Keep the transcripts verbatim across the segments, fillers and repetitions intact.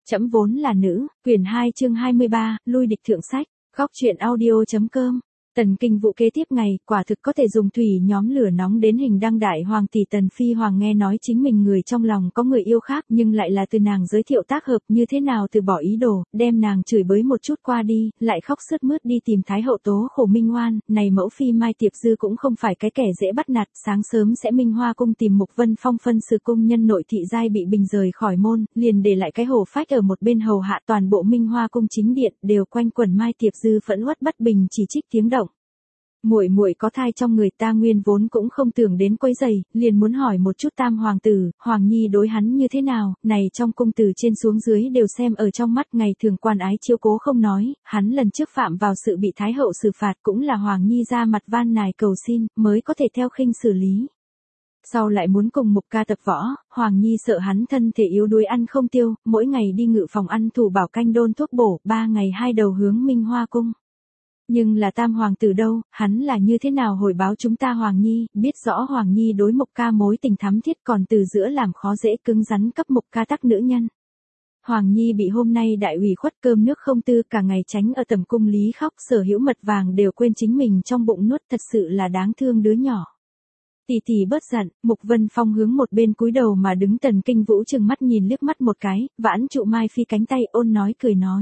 Trẫm vốn là nữ, quyển hai chương hai mươi ba, lui địch thượng sách, góc truyện audio.com. Tần Kinh Vũ kế tiếp ngày, quả thực có thể dùng thủy nhóm lửa nóng đến hình đăng đại hoàng tỷ Tần Phi Hoàng nghe nói chính mình người trong lòng có người yêu khác nhưng lại là từ nàng giới thiệu tác hợp như thế nào từ bỏ ý đồ, đem nàng chửi bới một chút qua đi, lại khóc sướt mướt đi tìm Thái hậu tố khổ Minh Hoan, này mẫu phi Mai Tiệp Dư cũng không phải cái kẻ dễ bắt nạt, sáng sớm sẽ Minh Hoa cung tìm Mục Vân Phong phân sự cung nhân nội thị giai bị bình rời khỏi môn, liền để lại cái hổ phách ở một bên hầu hạ toàn bộ Minh Hoa cung chính điện, đều quanh quẩn Mai Tiệp Dư phẫn uất bất bình chỉ trích tiếng động. Muội muội có thai trong người ta nguyên vốn cũng không tưởng đến quấy rầy, liền muốn hỏi một chút Tam hoàng tử, Hoàng Nhi đối hắn như thế nào, này trong cung từ trên xuống dưới đều xem ở trong mắt, ngày thường quan ái chiếu cố không nói, hắn lần trước phạm vào sự bị Thái hậu xử phạt cũng là Hoàng Nhi ra mặt van nài cầu xin, mới có thể theo khinh xử lý. Sau lại muốn cùng Mục ca tập võ, Hoàng Nhi sợ hắn thân thể yếu đuối ăn không tiêu, mỗi ngày đi ngự phòng ăn thủ bảo canh đôn thuốc bổ, ba ngày hai đầu hướng Minh Hoa cung. Nhưng là Tam hoàng tử đâu, hắn là như thế nào hồi báo chúng ta Hoàng Nhi, biết rõ Hoàng Nhi đối Mục ca mối tình thắm thiết còn từ giữa làm khó dễ cứng rắn cấp Mục ca tắc nữ nhân. Hoàng Nhi bị hôm nay đại ủy khuất cơm nước không tư cả ngày tránh ở tầm cung lý khóc sở hữu mật vàng đều quên chính mình trong bụng nuốt thật sự là đáng thương đứa nhỏ. Tỷ tỷ bớt giận, Mục Vân Phong hướng một bên cúi đầu mà đứng Tần Kinh Vũ chừng mắt nhìn liếc mắt một cái, vãn trụ Mai Phi cánh tay ôn nói cười nói.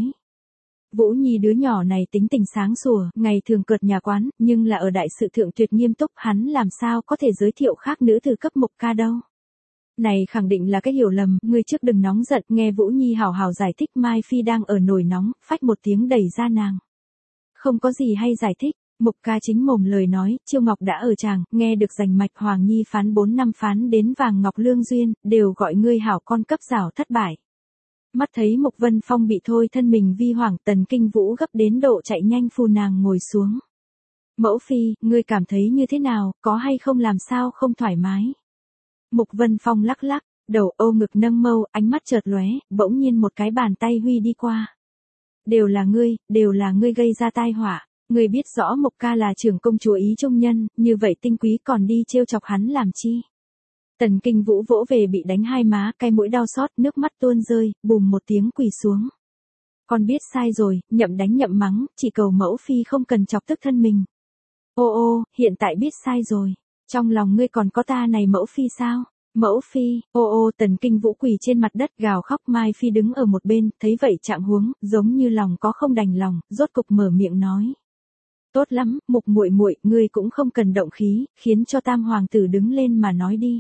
Vũ Nhi đứa nhỏ này tính tình sáng sủa, ngày thường cợt nhà quán, nhưng là ở đại sự thượng tuyệt nghiêm túc, hắn làm sao có thể giới thiệu khác nữ từ cấp Mục ca đâu. Này khẳng định là cái hiểu lầm, ngươi trước đừng nóng giận, nghe Vũ Nhi hào hào giải thích. Mai Phi đang ở nổi nóng, phách một tiếng đẩy ra nàng. Không có gì hay giải thích, Mục ca chính mồm lời nói, Chiêu Ngọc đã ở tràng, nghe được rành mạch Hoàng Nhi phán bốn năm phán đến vàng ngọc lương duyên, đều gọi ngươi hảo con cấp rảo thất bại. Mắt thấy Mục Vân Phong bị thôi thân mình vi hoảng, Tần Kinh Vũ gấp đến độ chạy nhanh phù nàng ngồi xuống. Mẫu phi, ngươi cảm thấy như thế nào, có hay không làm sao không thoải mái. Mục Vân Phong lắc lắc, đầu âu ngực nâng mâu, ánh mắt chợt lóe, bỗng nhiên một cái bàn tay huy đi qua. Đều là ngươi, đều là ngươi gây ra tai họa, ngươi biết rõ Mục ca là trưởng công chúa ý trung nhân, như vậy tinh quý còn đi trêu chọc hắn làm chi. Tần Kinh Vũ vỗ về bị đánh hai má, cái mũi đau xót, nước mắt tuôn rơi, bùm một tiếng quỳ xuống. Con biết sai rồi, nhậm đánh nhậm mắng, chỉ cầu mẫu phi không cần chọc tức thân mình. Ô ô, hiện tại biết sai rồi, trong lòng ngươi còn có ta này mẫu phi sao? Mẫu phi, ô ô, Tần Kinh Vũ quỳ trên mặt đất gào khóc. Mai Phi đứng ở một bên, thấy vậy trạng huống, giống như lòng có không đành lòng, rốt cục mở miệng nói. Tốt lắm, Mục muội muội, ngươi cũng không cần động khí, khiến cho Tam hoàng tử đứng lên mà nói đi.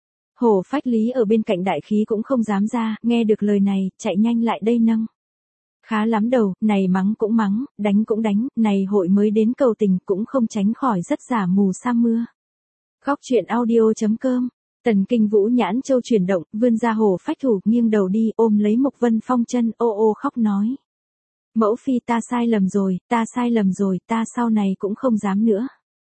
Hổ phách lý ở bên cạnh đại khí cũng không dám ra, nghe được lời này, chạy nhanh lại đây nâng. Khá lắm đầu, này mắng cũng mắng, đánh cũng đánh, này hội mới đến cầu tình cũng không tránh khỏi rất giả mù sa mưa. Góc truyện audio.com. Tần Kinh Vũ nhãn châu chuyển động, vươn ra hổ phách thủ, nghiêng đầu đi, ôm lấy Mục Vân Phong chân, ô ô khóc nói. Mẫu phi ta sai lầm rồi, ta sai lầm rồi, ta sau này cũng không dám nữa.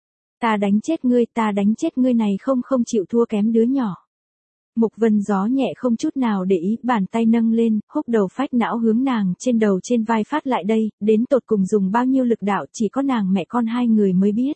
Ta đánh chết ngươi, ta đánh chết ngươi này không không chịu thua kém đứa nhỏ. Mục Vân gió nhẹ không chút nào để ý, bàn tay nâng lên, húc đầu phách não hướng nàng trên đầu trên vai phát lại đây, đến tột cùng dùng bao nhiêu lực đạo chỉ có nàng mẹ con hai người mới biết.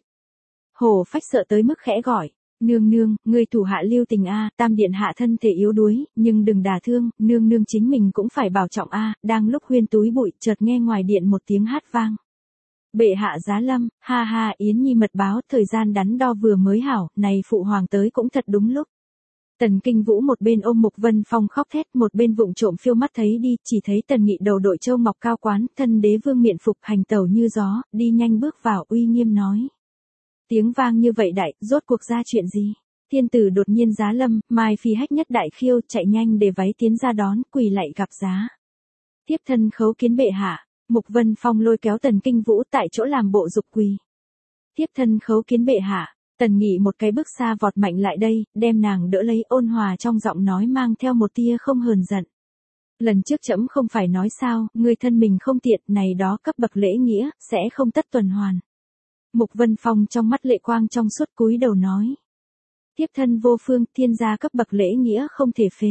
Hổ phách sợ tới mức khẽ gọi, nương nương, ngươi thủ hạ lưu tình a, Tam điện hạ thân thể yếu đuối, nhưng đừng đả thương, nương nương chính mình cũng phải bảo trọng a. Đang lúc huyên túi bụi, chợt nghe ngoài điện một tiếng hát vang. Bệ hạ giá lâm, ha ha, Yến Nhi mật báo, thời gian đắn đo vừa mới hảo, này phụ hoàng tới cũng thật đúng lúc. Tần Kinh Vũ một bên ôm Mục Vân Phong khóc thét, một bên vụng trộm phiêu mắt thấy đi, chỉ thấy Tần Nghị đầu đội châu ngọc cao quán, thân đế vương miện phục hành tẩu như gió, đi nhanh bước vào uy nghiêm nói. Tiếng vang như vậy đại, rốt cuộc ra chuyện gì? Thiên tử đột nhiên giá lâm, Mai Phi hách nhất đại khiêu, chạy nhanh để váy tiến ra đón, quỳ lạy gặp giá. Tiếp thân khấu kiến bệ hạ, Mục Vân Phong lôi kéo Tần Kinh Vũ tại chỗ làm bộ dục quỳ. Tiếp thân khấu kiến bệ hạ. Tần Nghị một cái bước xa vọt mạnh lại đây, đem nàng đỡ lấy, ôn hòa trong giọng nói mang theo một tia không hờn giận. Lần trước trẫm không phải nói sao, ngươi thân mình không tiện, này đó cấp bậc lễ nghĩa, sẽ không tất tuần hoàn. Mục Vân Phong trong mắt lệ quang trong suốt cúi đầu nói. Tiếp thân vô phương, thiên gia cấp bậc lễ nghĩa không thể phế.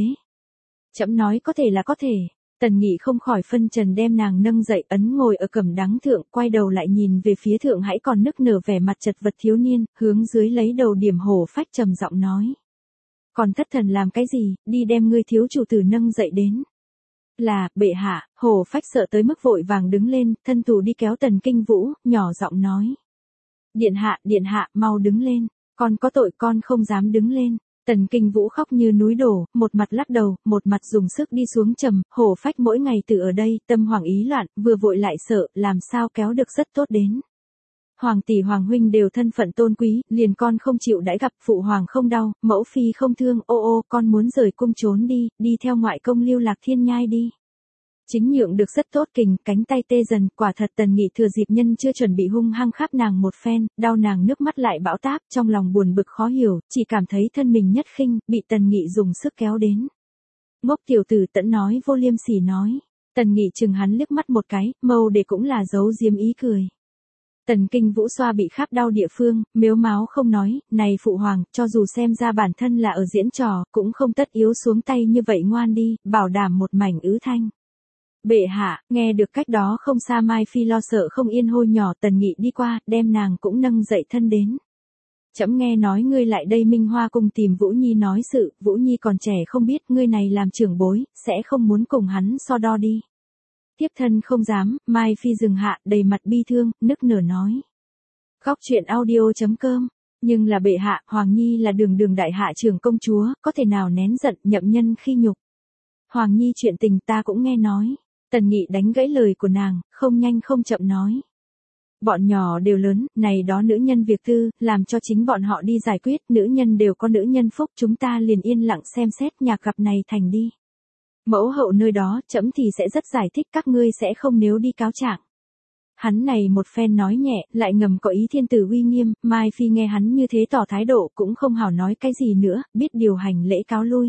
Trẫm nói có thể là có thể. Tần Nghị không khỏi phân trần đem nàng nâng dậy, ấn ngồi ở cẩm đắng thượng, quay đầu lại nhìn về phía thượng hãy còn nức nở vẻ mặt chật vật thiếu niên, hướng dưới lấy đầu điểm hổ phách trầm giọng nói. Còn thất thần làm cái gì, đi đem ngươi thiếu chủ tử nâng dậy đến. Là, bệ hạ. Hồ Phách sợ tới mức vội vàng đứng lên, thân thủ đi kéo Tần Kinh Vũ, nhỏ giọng nói. Điện hạ, điện hạ, mau đứng lên. Con có tội, con không dám đứng lên. Tần Kinh Vũ khóc như núi đổ, một mặt lắc đầu, một mặt dùng sức đi xuống trầm. Hồ Phách mỗi ngày từ ở đây, tâm hoảng ý loạn, vừa vội lại sợ, làm sao kéo được rất tốt đến. Hoàng tỷ hoàng huynh đều thân phận tôn quý, liền con không chịu đãi gặp, phụ hoàng không đau, mẫu phi không thương, ô ô, con muốn rời cung trốn đi, đi theo ngoại công lưu lạc thiên nhai đi. Chính nhượng được rất tốt kình, cánh tay tê dần, quả thật Tần Nghị thừa dịp nhân chưa chuẩn bị hung hăng khắp nàng một phen, đau nàng nước mắt lại bão táp, trong lòng buồn bực khó hiểu, chỉ cảm thấy thân mình nhất khinh, bị Tần Nghị dùng sức kéo đến. Ngốc tiểu tử Tẫn nói vô liêm sỉ nói. Tần Nghị chừng hắn liếc mắt một cái, mâu để cũng là giấu diếm ý cười. Tần Kinh Vũ xoa bị khắp đau địa phương, mếu máo không nói, này phụ hoàng, cho dù xem ra bản thân là ở diễn trò, cũng không tất yếu xuống tay như vậy ngoan đi, bảo đảm một mảnh ứ thanh. Bệ hạ, nghe được cách đó không xa Mai Phi lo sợ không yên hôi nhỏ Tần Nghị đi qua, đem nàng cũng nâng dậy thân đến. Trẫm nghe nói ngươi lại đây Minh Hoa cung tìm Vũ Nhi nói sự, Vũ Nhi còn trẻ không biết ngươi này làm trưởng bối, sẽ không muốn cùng hắn so đo đi. Tiếp thân không dám, Mai Phi dừng hạ, đầy mặt bi thương, nức nở nói. Góc truyện audio chấm com, nhưng là bệ hạ, Hoàng Nhi là đường đường đại hạ trưởng công chúa, có thể nào nén giận nhậm nhân khi nhục. Hoàng Nhi chuyện tình ta cũng nghe nói. Tần Nghị đánh gãy lời của nàng, không nhanh không chậm nói. Bọn nhỏ đều lớn, này đó nữ nhân việc tư, làm cho chính bọn họ đi giải quyết, nữ nhân đều có nữ nhân phúc, chúng ta liền yên lặng xem xét nhạc gặp này thành đi. Mẫu hậu nơi đó, trẫm thì sẽ rất giải thích các ngươi sẽ không nếu đi cáo trạng. Hắn này một phen nói nhẹ, lại ngầm có ý thiên tử uy nghiêm, Mai Phi nghe hắn như thế tỏ thái độ cũng không hảo nói cái gì nữa, biết điều hành lễ cáo lui.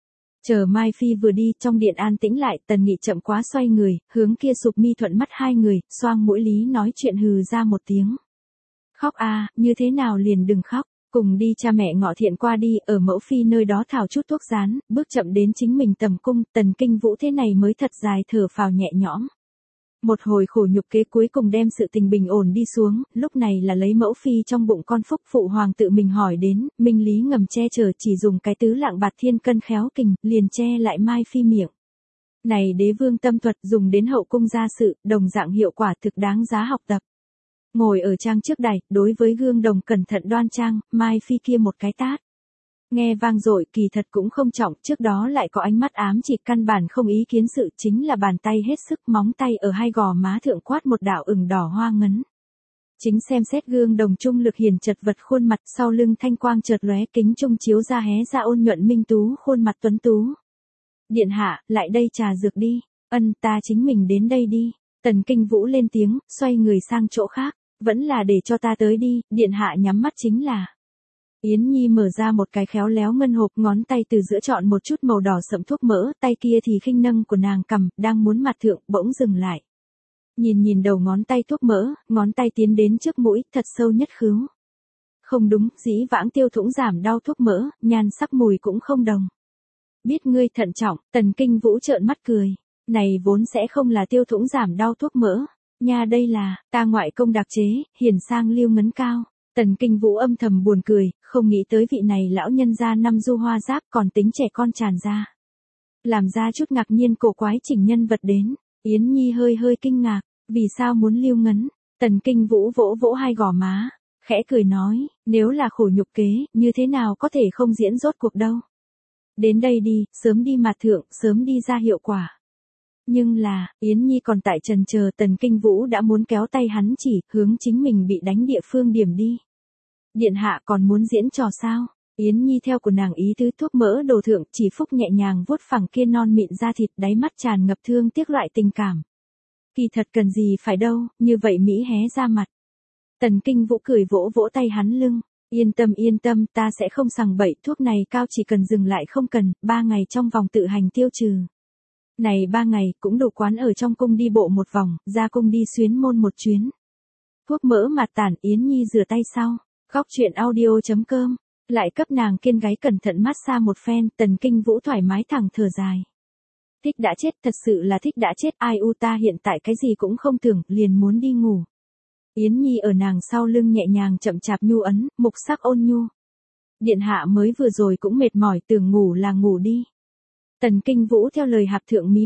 Chờ Mai Phi vừa đi, trong điện an tĩnh lại, Tần Nghị chậm quá xoay người, hướng kia sụp mi thuận mắt hai người, xoang mũi lý nói chuyện hừ ra một tiếng. Khóc a, như thế nào liền đừng khóc, cùng đi cha mẹ ngọ thiện qua đi, ở mẫu phi nơi đó thảo chút thuốc rán, bước chậm đến chính mình tầm cung, Tần Kinh Vũ thế này mới thật dài thở phào nhẹ nhõm. Một hồi khổ nhục kế cuối cùng đem sự tình bình ổn đi xuống, lúc này là lấy mẫu phi trong bụng con phúc phụ hoàng tự mình hỏi đến, minh lý ngầm che chở chỉ dùng cái tứ lạng bạt thiên cân khéo kình, liền che lại Mai Phi miệng. Này đế vương tâm thuật dùng đến hậu cung gia sự, đồng dạng hiệu quả thực đáng giá học tập. Ngồi ở trang trước đài, đối với gương đồng cẩn thận đoan trang, Mai Phi kia một cái tát. Nghe vang dội kỳ thật cũng không trọng, trước đó lại có ánh mắt ám chỉ căn bản không ý kiến sự chính là bàn tay hết sức móng tay ở hai gò má thượng quát một đạo ửng đỏ hoa ngấn. Chính xem xét gương đồng trung lực hiền chật vật khuôn mặt sau lưng thanh quang chợt lóe kính trung chiếu ra hé ra ôn nhuận minh tú khuôn mặt tuấn tú. Điện hạ, lại đây trà dược đi, ân ta chính mình đến đây đi, Tần Kinh Vũ lên tiếng, xoay người sang chỗ khác, vẫn là để cho ta tới đi, điện hạ nhắm mắt chính là. Yến Nhi mở ra một cái khéo léo ngân hộp ngón tay từ giữa chọn một chút màu đỏ sẫm thuốc mỡ, tay kia thì khinh nâng của nàng cầm, đang muốn mặt thượng, bỗng dừng lại. Nhìn nhìn đầu ngón tay thuốc mỡ, ngón tay tiến đến trước mũi, thật sâu nhất khứu. Không đúng, dĩ vãng tiêu thủng giảm đau thuốc mỡ, nhan sắc mùi cũng không đồng. Biết ngươi thận trọng, Tần Kinh Vũ trợn mắt cười. Này vốn sẽ không là tiêu thủng giảm đau thuốc mỡ. Nha đây là, ta ngoại công đặc chế, hiền sang liêu ngấn cao. Tần Kinh Vũ âm thầm buồn cười, không nghĩ tới vị này lão nhân gia năm du hoa giáp còn tính trẻ con tràn ra. Làm ra chút ngạc nhiên cổ quái chỉnh nhân vật đến, Yến Nhi hơi hơi kinh ngạc, vì sao muốn liêu ngấn, Tần Kinh Vũ vỗ vỗ hai gò má, khẽ cười nói, nếu là khổ nhục kế, như thế nào có thể không diễn rốt cuộc đâu. Đến đây đi, sớm đi mặt thượng, sớm đi ra hiệu quả. Nhưng là, Yến Nhi còn tại trần chờ Tần Kinh Vũ đã muốn kéo tay hắn chỉ, hướng chính mình bị đánh địa phương điểm đi. Điện hạ còn muốn diễn trò sao? Yến Nhi theo của nàng ý tứ thuốc mỡ đồ thượng chỉ phúc nhẹ nhàng vuốt phẳng kia non mịn da thịt đáy mắt tràn ngập thương tiếc loại tình cảm. Kỳ thật cần gì phải đâu, như vậy Mỹ hé ra mặt. Tần Kinh Vũ cười vỗ vỗ tay hắn lưng. Yên tâm yên tâm ta sẽ không sằng bậy thuốc này cao chỉ cần dừng lại không cần, ba ngày trong vòng tự hành tiêu trừ. Này ba ngày cũng đủ quán ở trong cung đi bộ một vòng, ra cung đi xuyến môn một chuyến. Thuốc mỡ mặt tản Yến Nhi rửa tay sau. Góc truyện audio chấm com, lại cấp nàng kiên gáy cẩn thận massage một phen, Tần Kinh Vũ thoải mái thẳng thở dài. Thích đã chết, thật sự là thích đã chết, ai u ta hiện tại cái gì cũng không tưởng, liền muốn đi ngủ. Yến Nhi ở nàng sau lưng nhẹ nhàng chậm chạp nhu ấn, mục sắc ôn nhu. Điện hạ mới vừa rồi cũng mệt mỏi tưởng ngủ là ngủ đi. Tần Kinh Vũ theo lời hạp thượng mí mắt,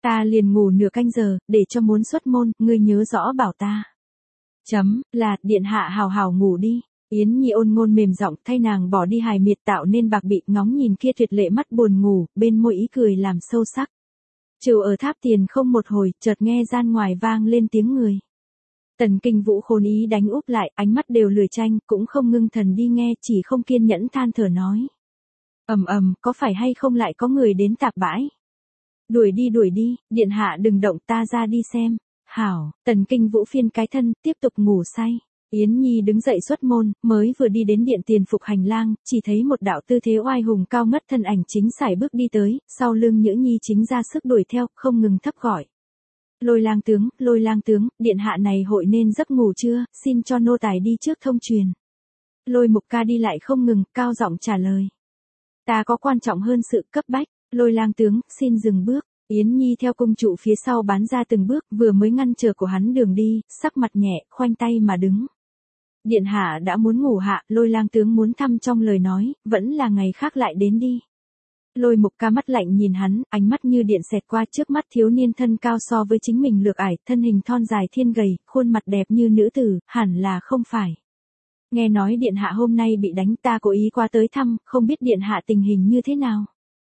Ta liền ngủ nửa canh giờ, để cho muốn xuất môn, ngươi nhớ rõ bảo ta. Chấm, là, điện hạ hào hào ngủ đi. Yến Nhi ôn ngôn mềm giọng thay nàng bỏ đi hài miệt tạo nên bạc bị, ngóng nhìn kia tuyệt lệ mắt buồn ngủ, bên môi ý cười làm sâu sắc. Trừ ở tháp tiền không một hồi, chợt nghe gian ngoài vang lên tiếng người. Tần Kinh Vũ khôn ý đánh úp lại, ánh mắt đều lười tranh, cũng không ngưng thần đi nghe, chỉ không kiên nhẫn than thở nói. Ầm ầm, có phải hay không lại có người đến tạp bãi? Đuổi đi đuổi đi, điện hạ đừng động, ta ra đi xem. Hảo, Tần Kinh Vũ phiên cái thân, tiếp tục ngủ say. Yến Nhi đứng dậy xuất môn, mới vừa đi đến điện tiền phục hành lang, chỉ thấy một đạo tư thế oai hùng cao ngất thân ảnh chính sải bước đi tới, sau lưng Nhữ Nhi chính ra sức đuổi theo, không ngừng thấp gọi. Lôi lang tướng, lôi lang tướng, điện hạ này hội nên giấc ngủ chưa, xin cho nô tài đi trước thông truyền. Lôi Mục Ca đi lại không ngừng, cao giọng trả lời. Ta có quan trọng hơn sự cấp bách, lôi lang tướng, xin dừng bước. Yến Nhi theo cung trụ phía sau bán ra từng bước, vừa mới ngăn trở của hắn đường đi, sắc mặt nhẹ, khoanh tay mà đứng. Điện hạ đã muốn ngủ hạ, lôi lang tướng muốn thăm trong lời nói, vẫn là ngày khác lại đến đi. Lôi Mục Ca mắt lạnh nhìn hắn, ánh mắt như điện xẹt qua trước mắt thiếu niên thân cao so với chính mình lược ải, thân hình thon dài thiên gầy, khuôn mặt đẹp như nữ tử, hẳn là không phải. Nghe nói điện hạ hôm nay bị đánh, ta cố ý qua tới thăm, không biết điện hạ tình hình như thế nào.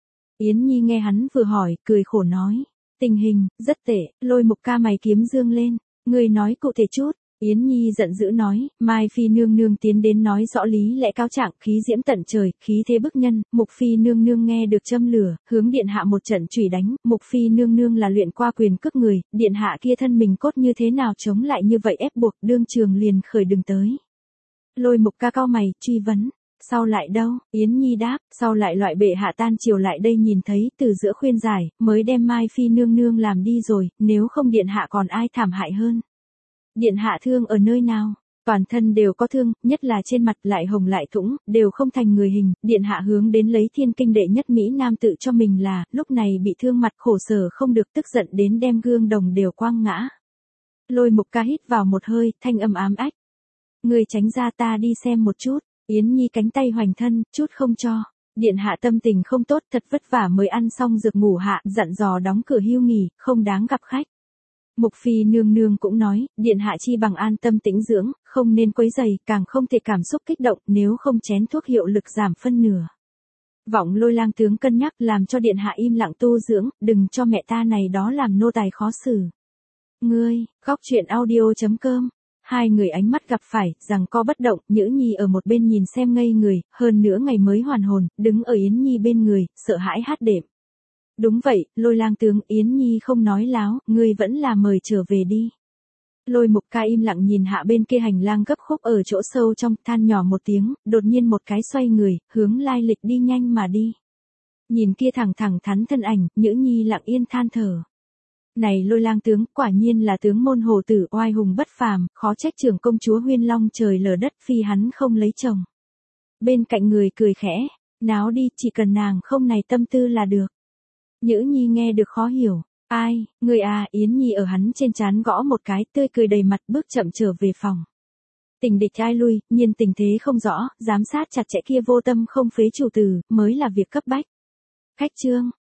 Yến Nhi nghe hắn vừa hỏi, cười khổ nói. Tình hình, rất tệ, Lôi Mục Ca mày kiếm dương lên. Người nói cụ thể chút. Yến Nhi giận dữ nói, Mai Phi nương nương tiến đến nói rõ lý lẽ cáo trạng, khí diễm tận trời, khí thế bức nhân, Mục Phi nương nương nghe được châm lửa, hướng điện hạ một trận chửi đánh, Mục Phi nương nương là luyện qua quyền cước người, điện hạ kia thân mình cốt như thế nào chống lại như vậy ép buộc, đương trường liền khởi đừng tới. Lôi Mục Ca cau mày, truy vấn. Sau lại đâu, Yến Nhi đáp, sau lại loại bệ hạ tan chiều lại đây nhìn thấy, từ giữa khuyên giải, mới đem Mai Phi nương nương làm đi rồi, nếu không điện hạ còn ai thảm hại hơn. Điện hạ thương ở nơi nào? Toàn thân đều có thương, nhất là trên mặt lại hồng lại thũng, đều không thành người hình, điện hạ hướng đến lấy thiên kinh đệ nhất Mỹ Nam tự cho mình là, lúc này bị thương mặt khổ sở không được tức giận đến đem gương đồng đều quăng ngã. Lôi Mục Ca hít vào một hơi, thanh âm ám ách. Người tránh ra ta đi xem một chút. Yến Nhi cánh tay hoành thân, chút không cho. Điện hạ tâm tình không tốt, thật vất vả mới ăn xong dược ngủ hạ, dặn dò đóng cửa hưu nghỉ, không đáng gặp khách. Mục Phi nương nương cũng nói, điện hạ chi bằng an tâm tĩnh dưỡng, không nên quấy rầy, càng không thể cảm xúc kích động, nếu không chén thuốc hiệu lực giảm phân nửa. Vọng Lôi lang tướng cân nhắc làm cho điện hạ im lặng tu dưỡng, đừng cho mẹ ta này đó làm nô tài khó xử. Ngươi, góc truyện audio chấm com. Hai người ánh mắt gặp phải, rằng co bất động, Nhữ Nhi ở một bên nhìn xem ngây người, hơn nữa ngày mới hoàn hồn, đứng ở Yến Nhi bên người, sợ hãi hát đệm. Đúng vậy, Lôi lang tướng, Yến Nhi không nói láo, ngươi vẫn là mời trở về đi. Lôi Mục Ca im lặng nhìn hạ bên kia hành lang gấp khúc ở chỗ sâu trong, than nhỏ một tiếng, đột nhiên một cái xoay người, hướng lai lịch đi nhanh mà đi. Nhìn kia thẳng thẳng thắn thân ảnh, Nhữ Nhi lặng yên than thở. Này Lôi lang tướng, quả nhiên là tướng môn hồ tử oai hùng bất phàm, khó trách trưởng công chúa Huyên Long trời lở đất phi hắn không lấy chồng. Bên cạnh người cười khẽ, náo đi, chỉ cần nàng không này tâm tư là được. Nhữ Nhi nghe được khó hiểu, ai, người à, Yến Nhi ở hắn trên trán gõ một cái, tươi cười đầy mặt bước chậm trở về phòng. Tình địch ai lui, nhiên tình thế không rõ, giám sát chặt chẽ kia vô tâm không phế chủ tử, mới là việc cấp bách. Khách trương,